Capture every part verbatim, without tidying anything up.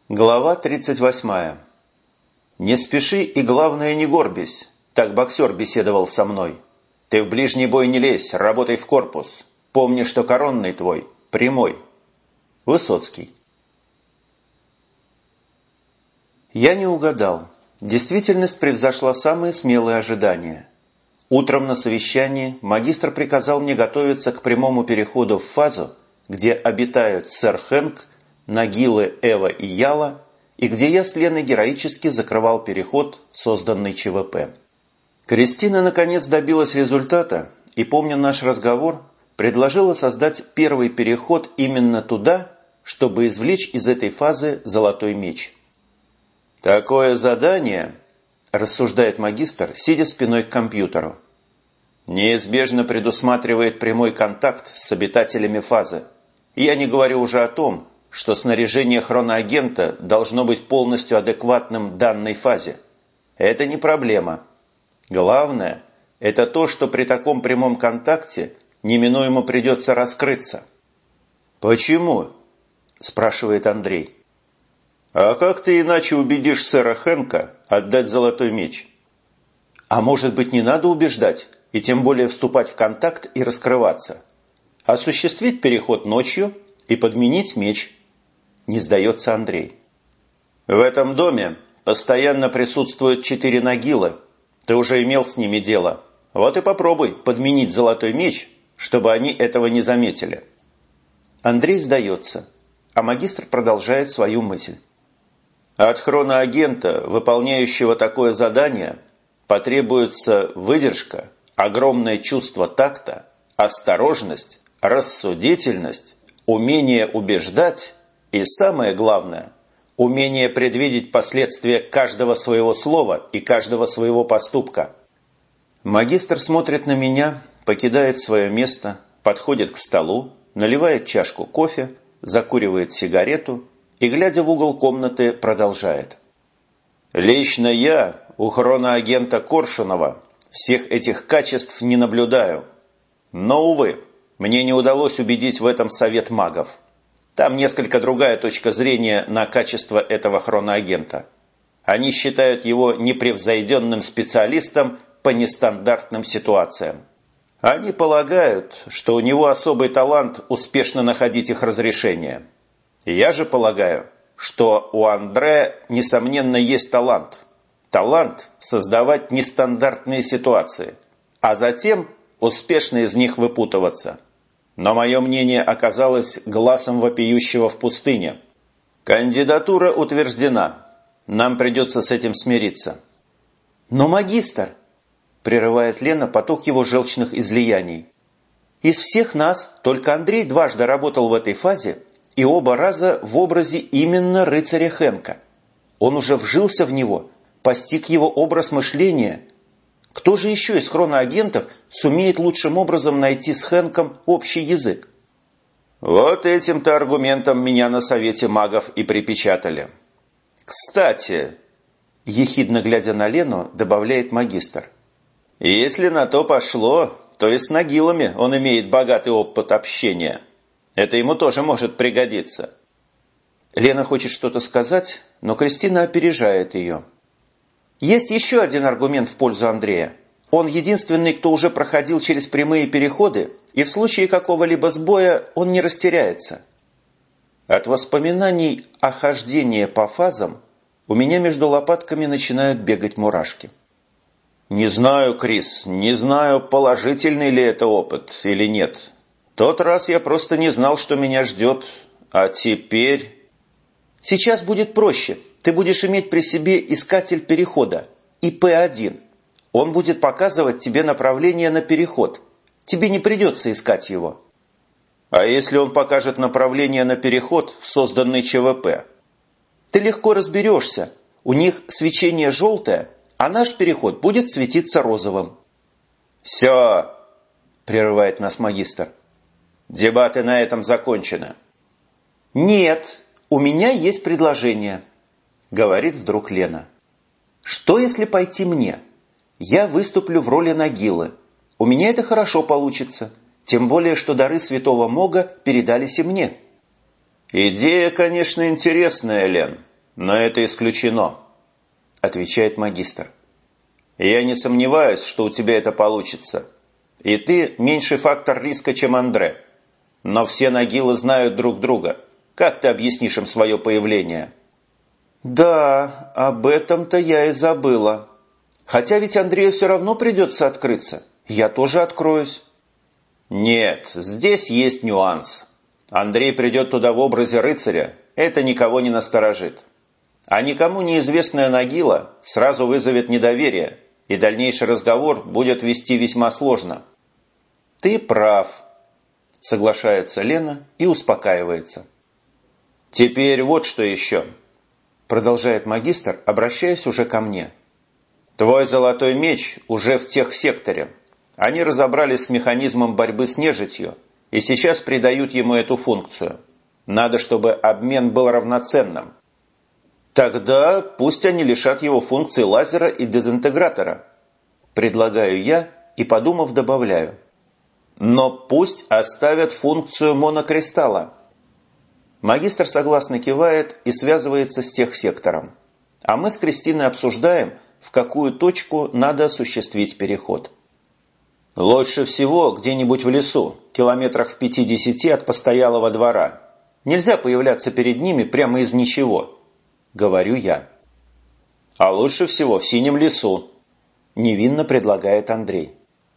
Глава тридцать восьмая. «Не спеши и, главное, не горбись», — так боксер беседовал со мной. «Ты в ближний бой не лезь, работай в корпус. Помни, что коронный твой прямой». Высоцкий. Я не угадал. Действительность превзошла самые смелые ожидания. Утром на совещании магистр приказал мне готовиться к прямому переходу в фазу, где обитают сэр Хэнк, Нагилы, Эва и Яла, и где я с Леной героически закрывал переход, созданный ЧВП. Кристина наконец добилась результата и, помня наш разговор, предложила создать первый переход именно туда, чтобы извлечь из этой фазы золотой меч. «Такое задание, – рассуждает магистр, сидя спиной к компьютеру, – неизбежно предусматривает прямой контакт с обитателями фазы. И я не говорю уже о том, что снаряжение хроноагента должно быть полностью адекватным данной фазе. Это не проблема. Главное – это то, что при таком прямом контакте неминуемо придется раскрыться». «Почему?» – спрашивает Андрей. «А как ты иначе убедишь сэра Хэнка отдать золотой меч?» «А может быть, не надо убеждать, и тем более вступать в контакт и раскрываться? Осуществить переход ночью и подменить меч?» Не сдается Андрей. «В этом доме постоянно присутствуют четыре Нагилы. Ты уже имел с ними дело. Вот и попробуй подменить золотой меч, чтобы они этого не заметили». Андрей сдается, а магистр продолжает свою мысль. «От хроноагента, выполняющего такое задание, потребуется выдержка, огромное чувство такта, осторожность, рассудительность, умение убеждать и, самое главное, умение предвидеть последствия каждого своего слова и каждого своего поступка». Магистр смотрит на меня, покидает свое место, подходит к столу, наливает чашку кофе, закуривает сигарету и, глядя в угол комнаты, продолжает. «Лично я у хроноагента Коршунова всех этих качеств не наблюдаю. Но, увы, мне не удалось убедить в этом совет магов. Там несколько другая точка зрения на качество этого хроноагента. Они считают его непревзойденным специалистом по нестандартным ситуациям. Они полагают, что у него особый талант успешно находить их разрешение. Я же полагаю, что у Андре, несомненно, есть талант. Талант создавать нестандартные ситуации, а затем успешно из них выпутываться. Но мое мнение оказалось гласом вопиющего в пустыне. Кандидатура утверждена. Нам придется с этим смириться». «Но, магистр», – прерывает Лена поток его желчных излияний, «из всех нас только Андрей дважды работал в этой фазе и оба раза в образе именно рыцаря Хэнка. Он уже вжился в него, постиг его образ мышления. Кто же еще из хроноагентов сумеет лучшим образом найти с Хэнком общий язык?» «Вот этим-то аргументом меня на совете магов и припечатали. Кстати», – ехидно глядя на Лену, добавляет магистр, «если на то пошло, то и с Нагилами он имеет богатый опыт общения. Это ему тоже может пригодиться». Лена хочет что-то сказать, но Кристина опережает ее. «Есть еще один аргумент в пользу Андрея. Он единственный, кто уже проходил через прямые переходы, и в случае какого-либо сбоя он не растеряется». От воспоминаний о хождении по фазам у меня между лопатками начинают бегать мурашки. «Не знаю, Крис, не знаю, положительный ли это опыт или нет. Тот раз я просто не знал, что меня ждет, а теперь...» «Сейчас будет проще. Ты будешь иметь при себе искатель перехода, И П один. Он будет показывать тебе направление на переход. Тебе не придется искать его». «А если он покажет направление на переход, созданный ЧВП?» «Ты легко разберешься. У них свечение желтое, а наш переход будет светиться розовым». «Все», – прерывает нас магистр. «Дебаты на этом закончены». «Нет, у меня есть предложение», – говорит вдруг Лена. «Что, если пойти мне? Я выступлю в роли Нагилы. У меня это хорошо получится, тем более, что дары святого Мога передались и мне». «Идея, конечно, интересная, Лен, но это исключено, отвечает магистр. Я не сомневаюсь, что у тебя это получится. И ты меньший фактор риска, чем Андре. Но все Нагилы знают друг друга. Как ты объяснишь им свое появление? Да, об этом-то я и забыла. Хотя ведь Андрею все равно придется открыться. Я тоже откроюсь. Нет, здесь есть нюанс. Андрей придет туда в образе рыцаря. Это никого не насторожит. А никому неизвестная Нагила сразу вызовет недоверие, и дальнейший разговор будет вести весьма сложно. Ты прав, соглашается Лена и успокаивается. Теперь вот что еще, продолжает магистр, обращаясь уже ко мне. Твой золотой меч уже в техсекторе. Они разобрались с механизмом борьбы с нежитью и сейчас придают ему эту функцию. Надо, чтобы обмен был равноценным. Тогда пусть они лишат его функций лазера и дезинтегратора. Предлагаю я и, подумав, добавляю. Но пусть оставят функцию монокристалла. Магистр согласно кивает и связывается с техсектором. А мы с Кристиной обсуждаем, в какую точку надо осуществить переход. Лучше всего где-нибудь в лесу, километрах в пятидесяти от постоялого двора. Нельзя появляться перед ними прямо из ничего, говорю я. А лучше всего в синем лесу, невинно предлагает Андрей.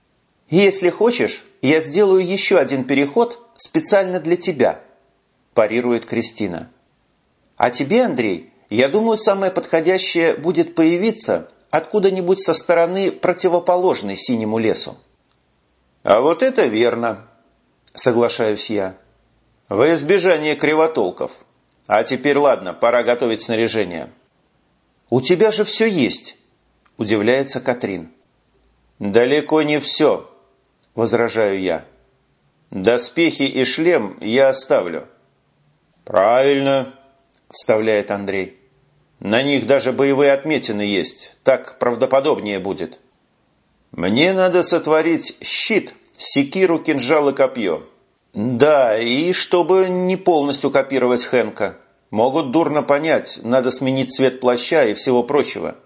Если хочешь, я сделаю еще один переход специально для тебя, парирует Кристина. А тебе, Андрей, я думаю, самое подходящее будет появиться откуда-нибудь со стороны противоположной синему лесу. А вот это верно, соглашаюсь я. Во избежание кривотолков. А теперь ладно, пора готовить снаряжение. У тебя же все есть, удивляется Катрин. Далеко не все, возражаю я. Доспехи и шлем я оставлю. Правильно, вставляет Андрей. На них даже боевые отметины есть, так правдоподобнее будет. Мне надо сотворить щит, секиру, кинжал и копье. Да, и чтобы не полностью копировать Хэнка. Могут дурно понять, надо сменить цвет плаща и всего прочего.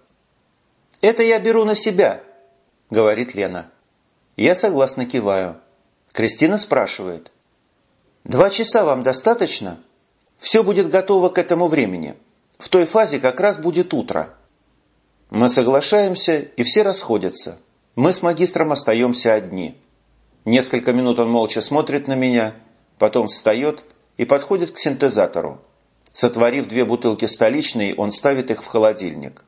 Это я беру на себя, говорит Лена. Я согласно киваю. Кристина спрашивает. Два часа вам достаточно? Все будет готово к этому времени. В той фазе как раз будет утро. Мы соглашаемся, и все расходятся. Мы с магистром остаемся одни. Несколько минут он молча смотрит на меня, потом встает и подходит к синтезатору. Сотворив две бутылки столичной, он ставит их в холодильник.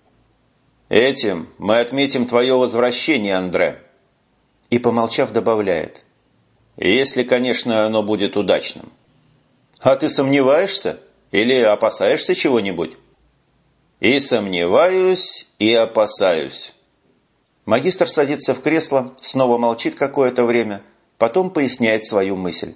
«Этим мы отметим твое возвращение, Андре». И, помолчав, добавляет. «Если, конечно, оно будет удачным». «А ты сомневаешься? Или опасаешься чего-нибудь?» «И сомневаюсь, и опасаюсь». Магистр садится в кресло, снова молчит какое-то время, потом поясняет свою мысль.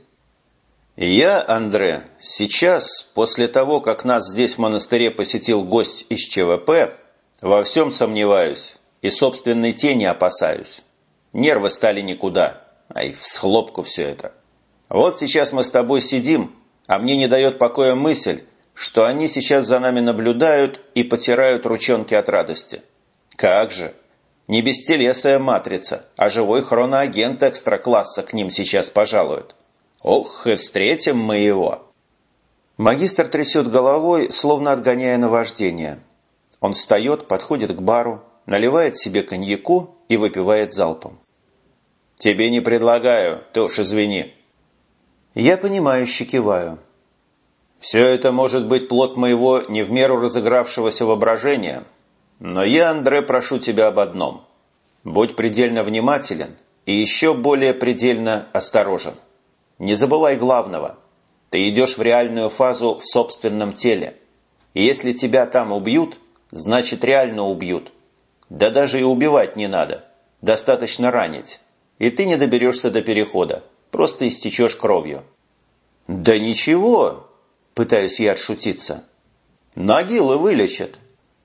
«Я, Андре, сейчас, после того, как нас здесь в монастыре посетил гость из ЧВП, во всем сомневаюсь и собственной тени опасаюсь. Нервы стали никуда, ай, всхлопку все это. Вот сейчас мы с тобой сидим, а мне не дает покоя мысль, что они сейчас за нами наблюдают и потирают ручонки от радости. Как же! Не бестелесая матрица, а живой хроноагент экстра-класса к ним сейчас пожалует. Ох, и встретим мы его!» Магистр трясет головой, словно отгоняя наваждение. Он встает, подходит к бару, наливает себе коньяку и выпивает залпом. «Тебе не предлагаю, ты уж извини». Я понимающе киваю. «Все это может быть плод моего не в меру разыгравшегося воображения». Но я, Андре, прошу тебя об одном. Будь предельно внимателен и еще более предельно осторожен. Не забывай главного. Ты идешь в реальную фазу в собственном теле. И если тебя там убьют, значит реально убьют. Да даже и убивать не надо. Достаточно ранить. И ты не доберешься до перехода. Просто истечешь кровью. Да ничего, пытаюсь я отшутиться. Нагилы вылечат.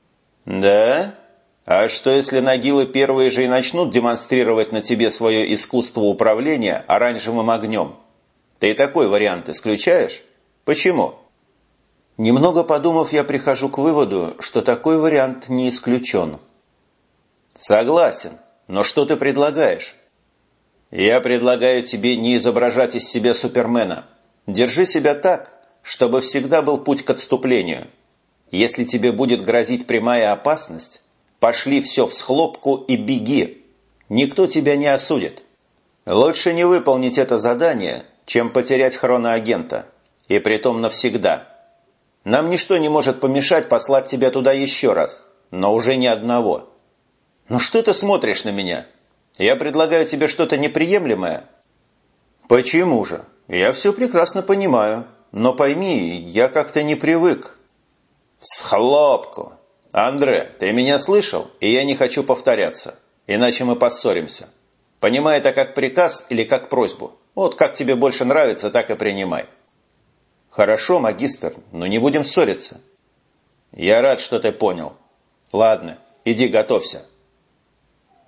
«Да? А что, если Нагилы первые же и начнут демонстрировать на тебе свое искусство управления оранжевым огнем? Ты такой вариант исключаешь? Почему?» Немного подумав, я прихожу к выводу, что такой вариант не исключен. Согласен, но что ты предлагаешь? Я предлагаю тебе не изображать из себя Супермена. Держи себя так, чтобы всегда был путь к отступлению. Если тебе будет грозить прямая опасность, пошли все всхлопку и беги. Никто тебя не осудит. Лучше не выполнить это задание, чем потерять хроноагента. И притом навсегда. Нам ничто не может помешать послать тебя туда еще раз, но уже ни одного. Ну что ты смотришь на меня? Я предлагаю тебе что-то неприемлемое? Почему же? Я все прекрасно понимаю. Но пойми, я как-то не привык. Всхлопку. Андре, ты меня слышал? И я не хочу повторяться. Иначе мы поссоримся. Понимай это как приказ или как просьбу. Вот как тебе больше нравится, так и принимай. Хорошо, магистр, но не будем ссориться. Я рад, что ты понял. Ладно, иди готовься.